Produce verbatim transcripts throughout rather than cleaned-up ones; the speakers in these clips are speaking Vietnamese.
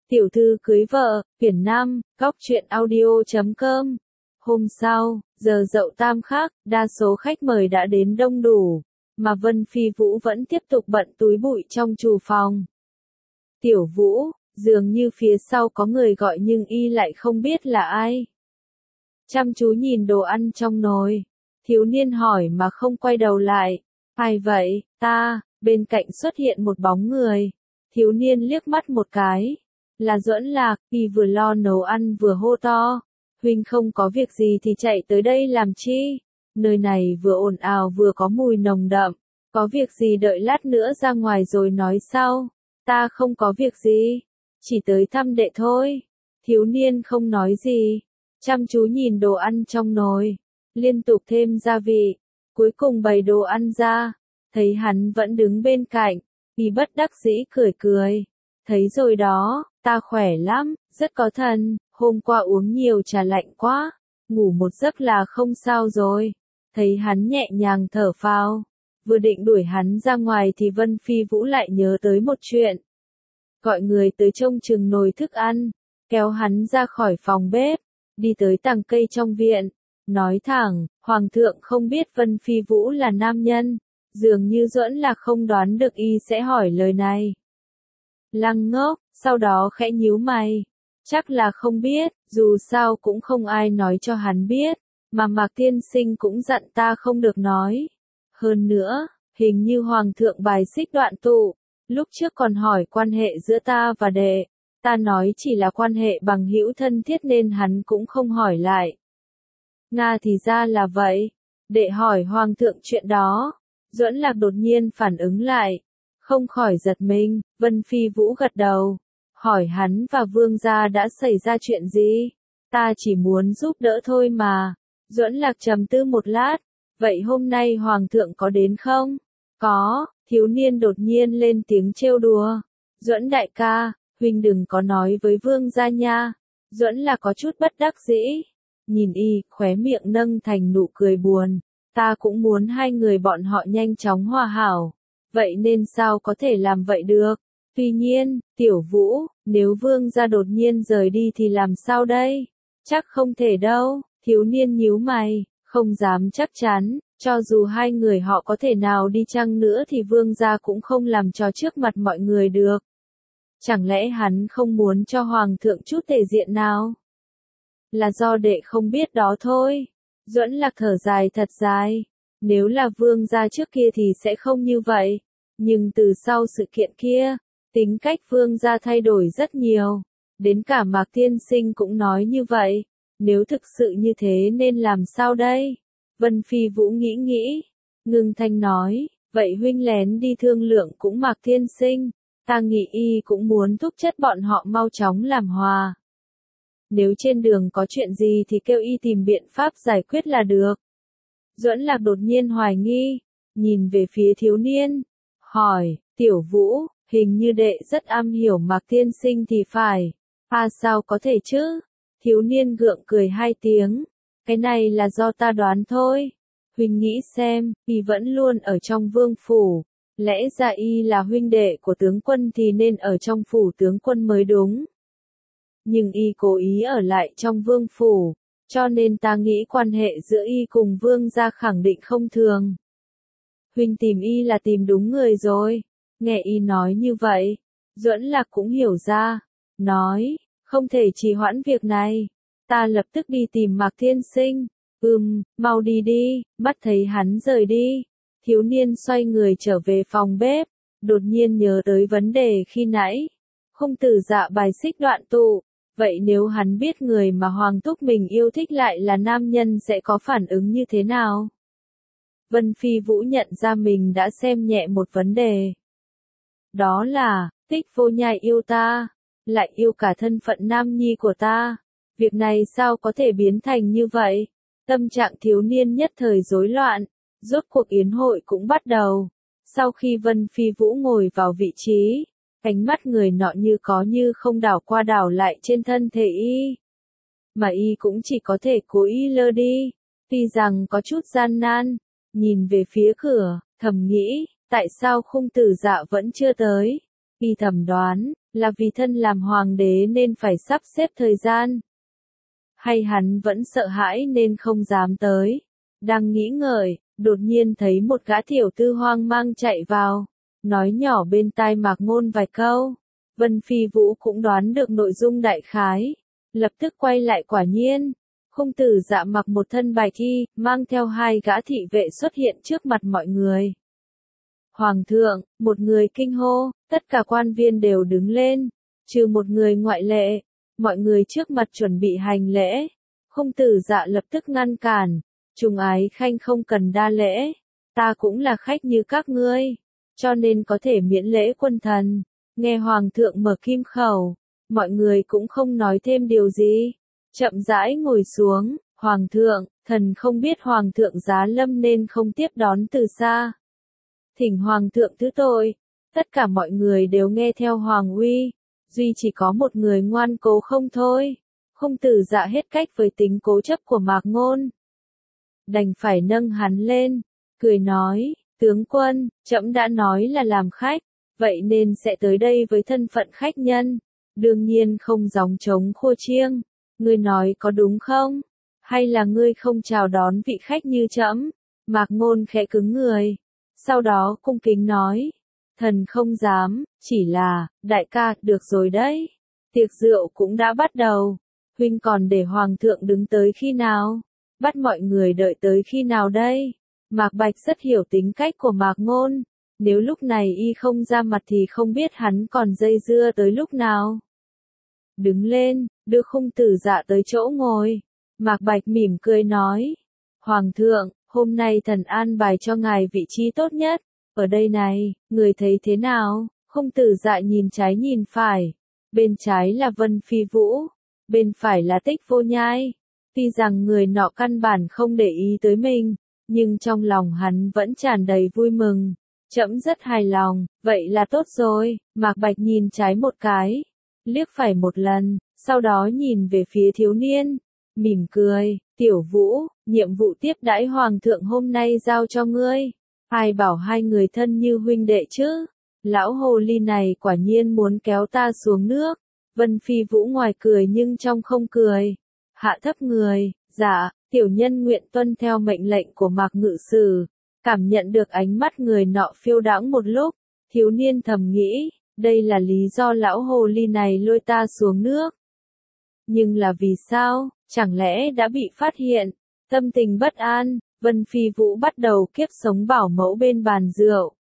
Tiểu thư cưới vợ, quyển năm, góc truyện audio chấm com. Hôm sau, giờ dậu tam khắc, đa số khách mời đã đến đông đủ, mà Vân Phi Vũ vẫn tiếp tục bận túi bụi trong trù phòng. Tiểu Vũ, dường như phía sau có người gọi nhưng y lại không biết là ai. Chăm chú nhìn đồ ăn trong nồi, thiếu niên hỏi mà không quay đầu lại. Ai vậy, ta, bên cạnh xuất hiện một bóng người. Thiếu niên liếc mắt một cái. Là Duẫn Lạc, y vừa lo nấu ăn vừa hô to. Huynh không có việc gì thì chạy tới đây làm chi? Nơi này vừa ồn ào vừa có mùi nồng đậm. Có việc gì đợi lát nữa ra ngoài rồi nói sau. Ta không có việc gì. Chỉ tới thăm đệ thôi. Thiếu niên không nói gì. Chăm chú nhìn đồ ăn trong nồi. Liên tục thêm gia vị. Cuối cùng bày đồ ăn ra. Thấy hắn vẫn đứng bên cạnh. Y bất đắc dĩ cười cười. Thấy rồi đó, ta khỏe lắm, rất có thần, hôm qua uống nhiều trà lạnh quá, ngủ một giấc là không sao rồi. Thấy hắn nhẹ nhàng thở phào, vừa định đuổi hắn ra ngoài thì Vân Phi Vũ lại nhớ tới một chuyện. Gọi người tới trông chừng nồi thức ăn, kéo hắn ra khỏi phòng bếp, đi tới tàng cây trong viện, nói thẳng, Hoàng thượng không biết Vân Phi Vũ là nam nhân, dường như Duẫn Lạc không đoán được y sẽ hỏi lời này. Lăng ngốc, sau đó khẽ nhíu mày. Chắc là không biết, dù sao cũng không ai nói cho hắn biết, mà Mạc Tiên Sinh cũng dặn ta không được nói. Hơn nữa, hình như Hoàng thượng bài xích đoạn tụ, lúc trước còn hỏi quan hệ giữa ta và đệ, ta nói chỉ là quan hệ bằng hữu thân thiết nên hắn cũng không hỏi lại. Nga thì ra là vậy, đệ hỏi Hoàng thượng chuyện đó, Duẫn Lạc đột nhiên phản ứng lại. Không khỏi giật mình, Vân Phi Vũ gật đầu, hỏi hắn và Vương gia đã xảy ra chuyện gì? Ta chỉ muốn giúp đỡ thôi mà. Duẫn Lạc trầm tư một lát, vậy hôm nay Hoàng thượng có đến không? Có, thiếu niên đột nhiên lên tiếng trêu đùa. Duẫn đại ca, huynh đừng có nói với Vương gia nha. Duẫn Lạc có chút bất đắc dĩ, nhìn y, khóe miệng nâng thành nụ cười buồn. Ta cũng muốn hai người bọn họ nhanh chóng hòa hảo. Vậy nên sao có thể làm vậy được? Tuy nhiên, Tiểu Vũ, nếu Vương gia đột nhiên rời đi thì làm sao đây? Chắc không thể đâu, thiếu niên nhíu mày, không dám chắc chắn, cho dù hai người họ có thể nào đi chăng nữa thì Vương gia cũng không làm trò trước mặt mọi người được. Chẳng lẽ hắn không muốn cho Hoàng thượng chút thể diện nào? Là do đệ không biết đó thôi. Duẫn Lạc thở dài thật dài. Nếu là Vương gia trước kia thì sẽ không như vậy. Nhưng từ sau sự kiện kia, tính cách Vương gia thay đổi rất nhiều. Đến cả Mạc Tiên Sinh cũng nói như vậy. Nếu thực sự như thế nên làm sao đây? Vân Phi Vũ nghĩ nghĩ. Ngưng thanh nói, vậy huynh lén đi thương lượng cũng Mạc Tiên Sinh. Ta nghĩ y cũng muốn thúc chất bọn họ mau chóng làm hòa. Nếu trên đường có chuyện gì thì kêu y tìm biện pháp giải quyết là được. Duẫn Lạc đột nhiên hoài nghi, nhìn về phía thiếu niên, hỏi, Tiểu Vũ, hình như đệ rất am hiểu Mạc Tiên Sinh thì phải. À sao có thể chứ? Thiếu niên gượng cười hai tiếng, cái này là do ta đoán thôi. Huynh nghĩ xem, y vẫn luôn ở trong vương phủ, lẽ ra y là huynh đệ của tướng quân thì nên ở trong phủ tướng quân mới đúng. Nhưng y cố ý ở lại trong vương phủ. Cho nên ta nghĩ quan hệ giữa y cùng Vương gia khẳng định không thường. Huynh tìm y là tìm đúng người rồi. Nghe y nói như vậy, Duẫn Lạc cũng hiểu ra. Nói, không thể trì hoãn việc này. Ta lập tức đi tìm Mạc Thiên Sinh. Ừm, mau đi đi, bắt thấy hắn rời đi. Thiếu niên xoay người trở về phòng bếp. Đột nhiên nhớ tới vấn đề khi nãy. Không tử dạ bài xích đoạn tụ. Vậy nếu hắn biết người mà Hoàng thúc mình yêu thích lại là nam nhân sẽ có phản ứng như thế nào? Vân Phi Vũ nhận ra mình đã xem nhẹ một vấn đề. Đó là, Tích Vô Nhai yêu ta, lại yêu cả thân phận nam nhi của ta. Việc này sao có thể biến thành như vậy? Tâm trạng thiếu niên nhất thời rối loạn, rốt cuộc yến hội cũng bắt đầu. Sau khi Vân Phi Vũ ngồi vào vị trí, ánh mắt người nọ như có như không đảo qua đảo lại trên thân thể y. Mà y cũng chỉ có thể cố ý lơ đi, tuy rằng có chút gian nan, nhìn về phía cửa, thầm nghĩ, tại sao Khung Tử Dạ vẫn chưa tới? Y thầm đoán, là vì thân làm hoàng đế nên phải sắp xếp thời gian. Hay hắn vẫn sợ hãi nên không dám tới. Đang nghĩ ngợi, đột nhiên thấy một gã tiểu tư hoang mang chạy vào, nói nhỏ bên tai Mạc Ngôn vài câu. Vân Phi Vũ cũng đoán được nội dung đại khái, lập tức quay lại quả nhiên. Khung Tử Dạ mặc một thân bạch y, mang theo hai gã thị vệ xuất hiện trước mặt mọi người. Hoàng thượng, một người kinh hô, tất cả quan viên đều đứng lên, trừ một người ngoại lệ. Mọi người trước mặt chuẩn bị hành lễ. Khung Tử Dạ lập tức ngăn cản, Trùng Ái Khanh không cần đa lễ, ta cũng là khách như các ngươi, cho nên có thể miễn lễ quân thần. Nghe Hoàng thượng mở kim khẩu, mọi người cũng không nói thêm điều gì, chậm rãi ngồi xuống. Hoàng thượng, thần không biết Hoàng thượng giá lâm nên không tiếp đón từ xa. Thỉnh Hoàng thượng thứ tội. Tất cả mọi người đều nghe theo Hoàng uy, duy chỉ có một người ngoan cố không thôi. Khung Tử Dạ hết cách với tính cố chấp của Mạc Ngôn, đành phải nâng hắn lên, cười nói, tướng quân, trẫm đã nói là làm khách, vậy nên sẽ tới đây với thân phận khách nhân, đương nhiên không gióng trống khua chiêng. Ngươi nói có đúng không? Hay là ngươi không chào đón vị khách như trẫm? Mạc Ngôn khẽ cứng người, sau đó cung kính nói, thần không dám, chỉ là, đại ca, được rồi đấy. Tiệc rượu cũng đã bắt đầu, huynh còn để Hoàng thượng đứng tới khi nào? Bắt mọi người đợi tới khi nào đây? Mạc Bạch rất hiểu tính cách của Mạc Ngôn, nếu lúc này y không ra mặt thì không biết hắn còn dây dưa tới lúc nào. Đứng lên, đưa Khung Tử Dạ tới chỗ ngồi. Mạc Bạch mỉm cười nói, Hoàng thượng, hôm nay thần an bài cho ngài vị trí tốt nhất, ở đây này, người thấy thế nào? Khung Tử Dạ nhìn trái nhìn phải, bên trái là Vân Phi Vũ, bên phải là Tích Vô Nhai. Tuy rằng người nọ căn bản không để ý tới mình, nhưng trong lòng hắn vẫn tràn đầy vui mừng. Trẫm rất hài lòng, vậy là tốt rồi. Mạc Bạch nhìn trái một cái, liếc phải một lần, sau đó nhìn về phía thiếu niên, mỉm cười, Tiểu Vũ, nhiệm vụ tiếp đãi Hoàng thượng hôm nay giao cho ngươi. Ai bảo hai người thân như huynh đệ chứ? Lão hồ ly này quả nhiên muốn kéo ta xuống nước. Vân Phi Vũ ngoài cười nhưng trong không cười. Hạ thấp người, dạ, tiểu nhân nguyện tuân theo mệnh lệnh của Mạc ngự sử. Cảm nhận được ánh mắt người nọ phiêu đãng một lúc, thiếu niên thầm nghĩ, đây là lý do lão hồ ly này lôi ta xuống nước. Nhưng là vì sao, chẳng lẽ đã bị phát hiện? Tâm tình bất an, Vân Phi Vũ bắt đầu kiếp sống bảo mẫu bên bàn rượu.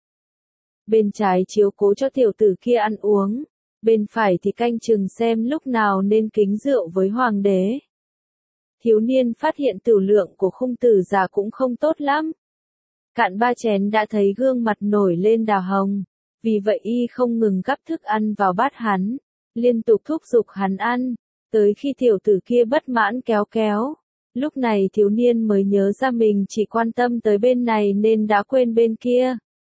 Bên trái chiếu cố cho tiểu tử kia ăn uống, bên phải thì canh chừng xem lúc nào nên kính rượu với hoàng đế. Thiếu niên phát hiện tử lượng của Khung Tử Dạ cũng không tốt lắm. Cạn ba chén đã thấy gương mặt nổi lên đào hồng, vì vậy y không ngừng gắp thức ăn vào bát hắn, liên tục thúc giục hắn ăn, tới khi tiểu tử kia bất mãn kéo kéo. Lúc này thiếu niên mới nhớ ra mình chỉ quan tâm tới bên này nên đã quên bên kia.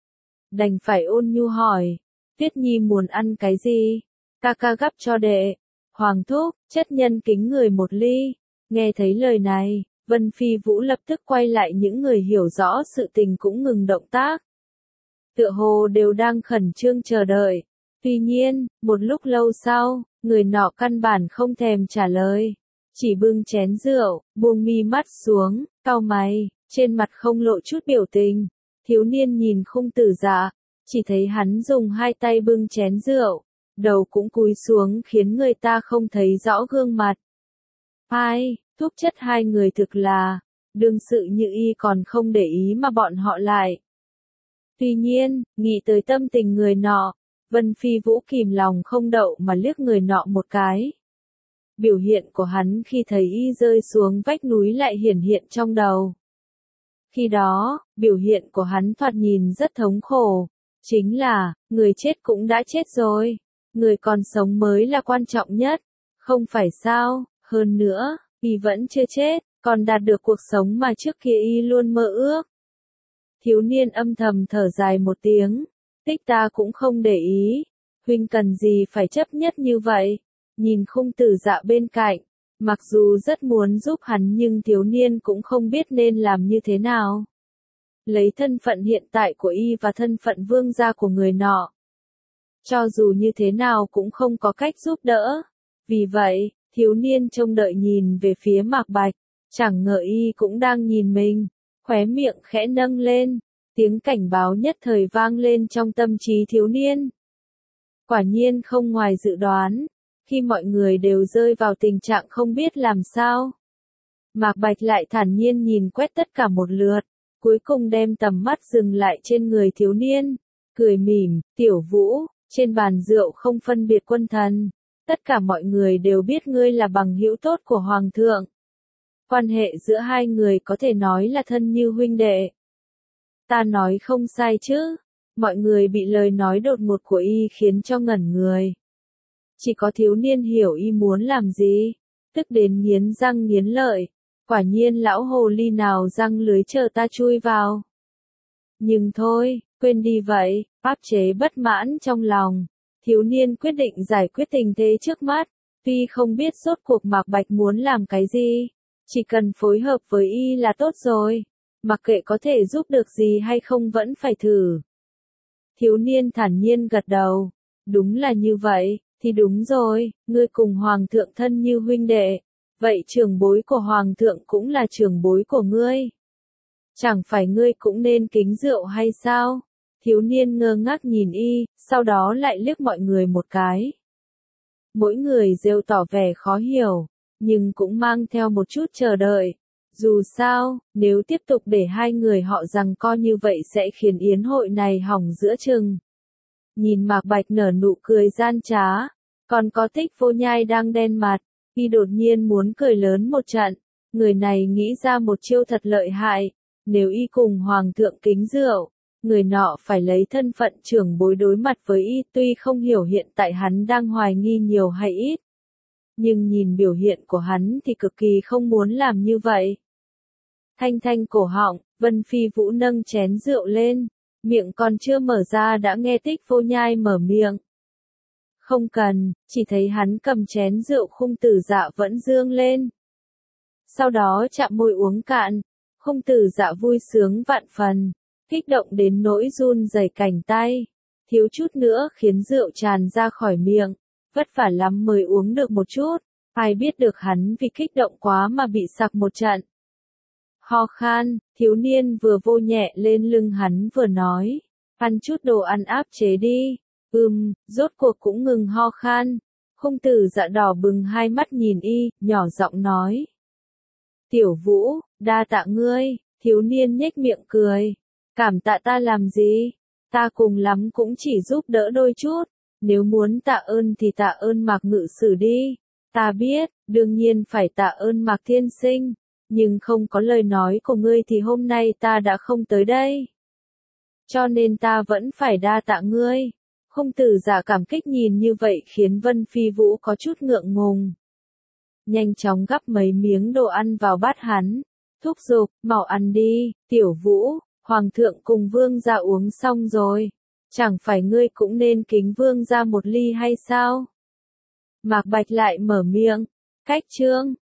Đành phải ôn nhu hỏi, Tuyết Nhi muốn ăn cái gì? Ca ca gắp cho đệ. Hoàng thúc, chất nhân kính người một ly. Nghe thấy lời này, Vân Phi Vũ lập tức quay lại, những người hiểu rõ sự tình cũng ngừng động tác. Tựa hồ đều đang khẩn trương chờ đợi. Tuy nhiên, một lúc lâu sau, người nọ căn bản không thèm trả lời. Chỉ bưng chén rượu, buông mi mắt xuống, cau mày, trên mặt không lộ chút biểu tình. Thiếu niên nhìn Khung Tử Dạ, chỉ thấy hắn dùng hai tay bưng chén rượu, đầu cũng cúi xuống khiến người ta không thấy rõ gương mặt. Ai, thúc chất hai người thực là, đương sự như y còn không để ý mà bọn họ lại. Tuy nhiên, nghĩ tới tâm tình người nọ, Vân Phi Vũ kìm lòng không đậu mà liếc người nọ một cái. Biểu hiện của hắn khi thấy y rơi xuống vách núi lại hiển hiện trong đầu. Khi đó, biểu hiện của hắn thoạt nhìn rất thống khổ. Chính là, người chết cũng đã chết rồi. Người còn sống mới là quan trọng nhất. Không phải sao, hơn nữa, y vẫn chưa chết, còn đạt được cuộc sống mà trước kia y luôn mơ ước. Thiếu niên âm thầm thở dài một tiếng. Tích ta cũng không để ý. Huynh cần gì phải chấp nhất như vậy? Nhìn Khung Tử Dạ bên cạnh, mặc dù rất muốn giúp hắn nhưng thiếu niên cũng không biết nên làm như thế nào. Lấy thân phận hiện tại của y và thân phận vương gia của người nọ, cho dù như thế nào cũng không có cách giúp đỡ. Vì vậy, thiếu niên trông đợi nhìn về phía Mạc Bạch, chẳng ngờ y cũng đang nhìn mình, khóe miệng khẽ nâng lên, tiếng cảnh báo nhất thời vang lên trong tâm trí thiếu niên. Quả nhiên không ngoài dự đoán, khi mọi người đều rơi vào tình trạng không biết làm sao, Mạc Bạch lại thản nhiên nhìn quét tất cả một lượt, cuối cùng đem tầm mắt dừng lại trên người thiếu niên, cười mỉm, "Tiểu Vũ, trên bàn rượu không phân biệt quân thần, tất cả mọi người đều biết ngươi là bằng hữu tốt của Hoàng thượng. Quan hệ giữa hai người có thể nói là thân như huynh đệ. Ta nói không sai chứ?" Mọi người bị lời nói đột ngột của y khiến cho ngẩn người. Chỉ có thiếu niên hiểu y muốn làm gì, tức đến nghiến răng nghiến lợi. Quả nhiên lão hồ ly nào răng lưới chờ ta chui vào. Nhưng thôi, quên đi vậy, áp chế bất mãn trong lòng. Thiếu niên quyết định giải quyết tình thế trước mắt, tuy không biết rốt cuộc Mạc Bạch muốn làm cái gì, chỉ cần phối hợp với y là tốt rồi, mặc kệ có thể giúp được gì hay không vẫn phải thử. Thiếu niên thản nhiên gật đầu, đúng là như vậy, thì đúng rồi, ngươi cùng Hoàng thượng thân như huynh đệ, vậy trưởng bối của Hoàng thượng cũng là trưởng bối của ngươi. Chẳng phải ngươi cũng nên kính rượu hay sao? Thiếu niên ngơ ngác nhìn y, sau đó lại liếc mọi người một cái. Mỗi người rêu tỏ vẻ khó hiểu, nhưng cũng mang theo một chút chờ đợi. Dù sao, nếu tiếp tục để hai người họ giằng co như vậy sẽ khiến yến hội này hỏng giữa chừng. Nhìn Mạc Bạch nở nụ cười gian trá, còn có Tích Vô Nhai đang đen mặt, y đột nhiên muốn cười lớn một trận. Người này nghĩ ra một chiêu thật lợi hại, nếu y cùng Hoàng thượng kính rượu, người nọ phải lấy thân phận trưởng bối đối mặt với y, tuy không hiểu hiện tại hắn đang hoài nghi nhiều hay ít. Nhưng nhìn biểu hiện của hắn thì cực kỳ không muốn làm như vậy. Thanh thanh cổ họng, Vân Phi Vũ nâng chén rượu lên, miệng còn chưa mở ra đã nghe Tích Vô Nhai mở miệng. Không cần, chỉ thấy hắn cầm chén rượu Khung Tử Dạ vẫn dương lên. Sau đó chạm môi uống cạn, Khung Tử Dạ vui sướng vạn phần, kích động đến nỗi run rẩy cành tay, thiếu chút nữa khiến rượu tràn ra khỏi miệng, vất vả lắm mới uống được một chút, ai biết được hắn vì kích động quá mà bị sặc một trận. Ho khan, thiếu niên vừa vô nhẹ lên lưng hắn vừa nói, ăn chút đồ ăn áp chế đi. Ừm, rốt cuộc cũng ngừng ho khan. Khung Tử Dạ đỏ bừng hai mắt nhìn y, nhỏ giọng nói. Tiểu Vũ, đa tạ ngươi. Thiếu niên nhếch miệng cười. Cảm tạ ta làm gì? Ta cùng lắm cũng chỉ giúp đỡ đôi chút. Nếu muốn tạ ơn thì tạ ơn Mạc Ngự Sử đi. Ta biết, đương nhiên phải tạ ơn Mạc Thiên Sinh. Nhưng không có lời nói của ngươi thì hôm nay ta đã không tới đây. Cho nên ta vẫn phải đa tạ ngươi. Khung Tử Dạ cảm kích nhìn như vậy khiến Vân Phi Vũ có chút ngượng ngùng. Nhanh chóng gắp mấy miếng đồ ăn vào bát hắn, thúc giục, mau ăn đi, Tiểu Vũ, Hoàng thượng cùng Vương gia uống xong rồi, chẳng phải ngươi cũng nên kính Vương gia một ly hay sao? Mạc Bạch lại mở miệng, cách chương.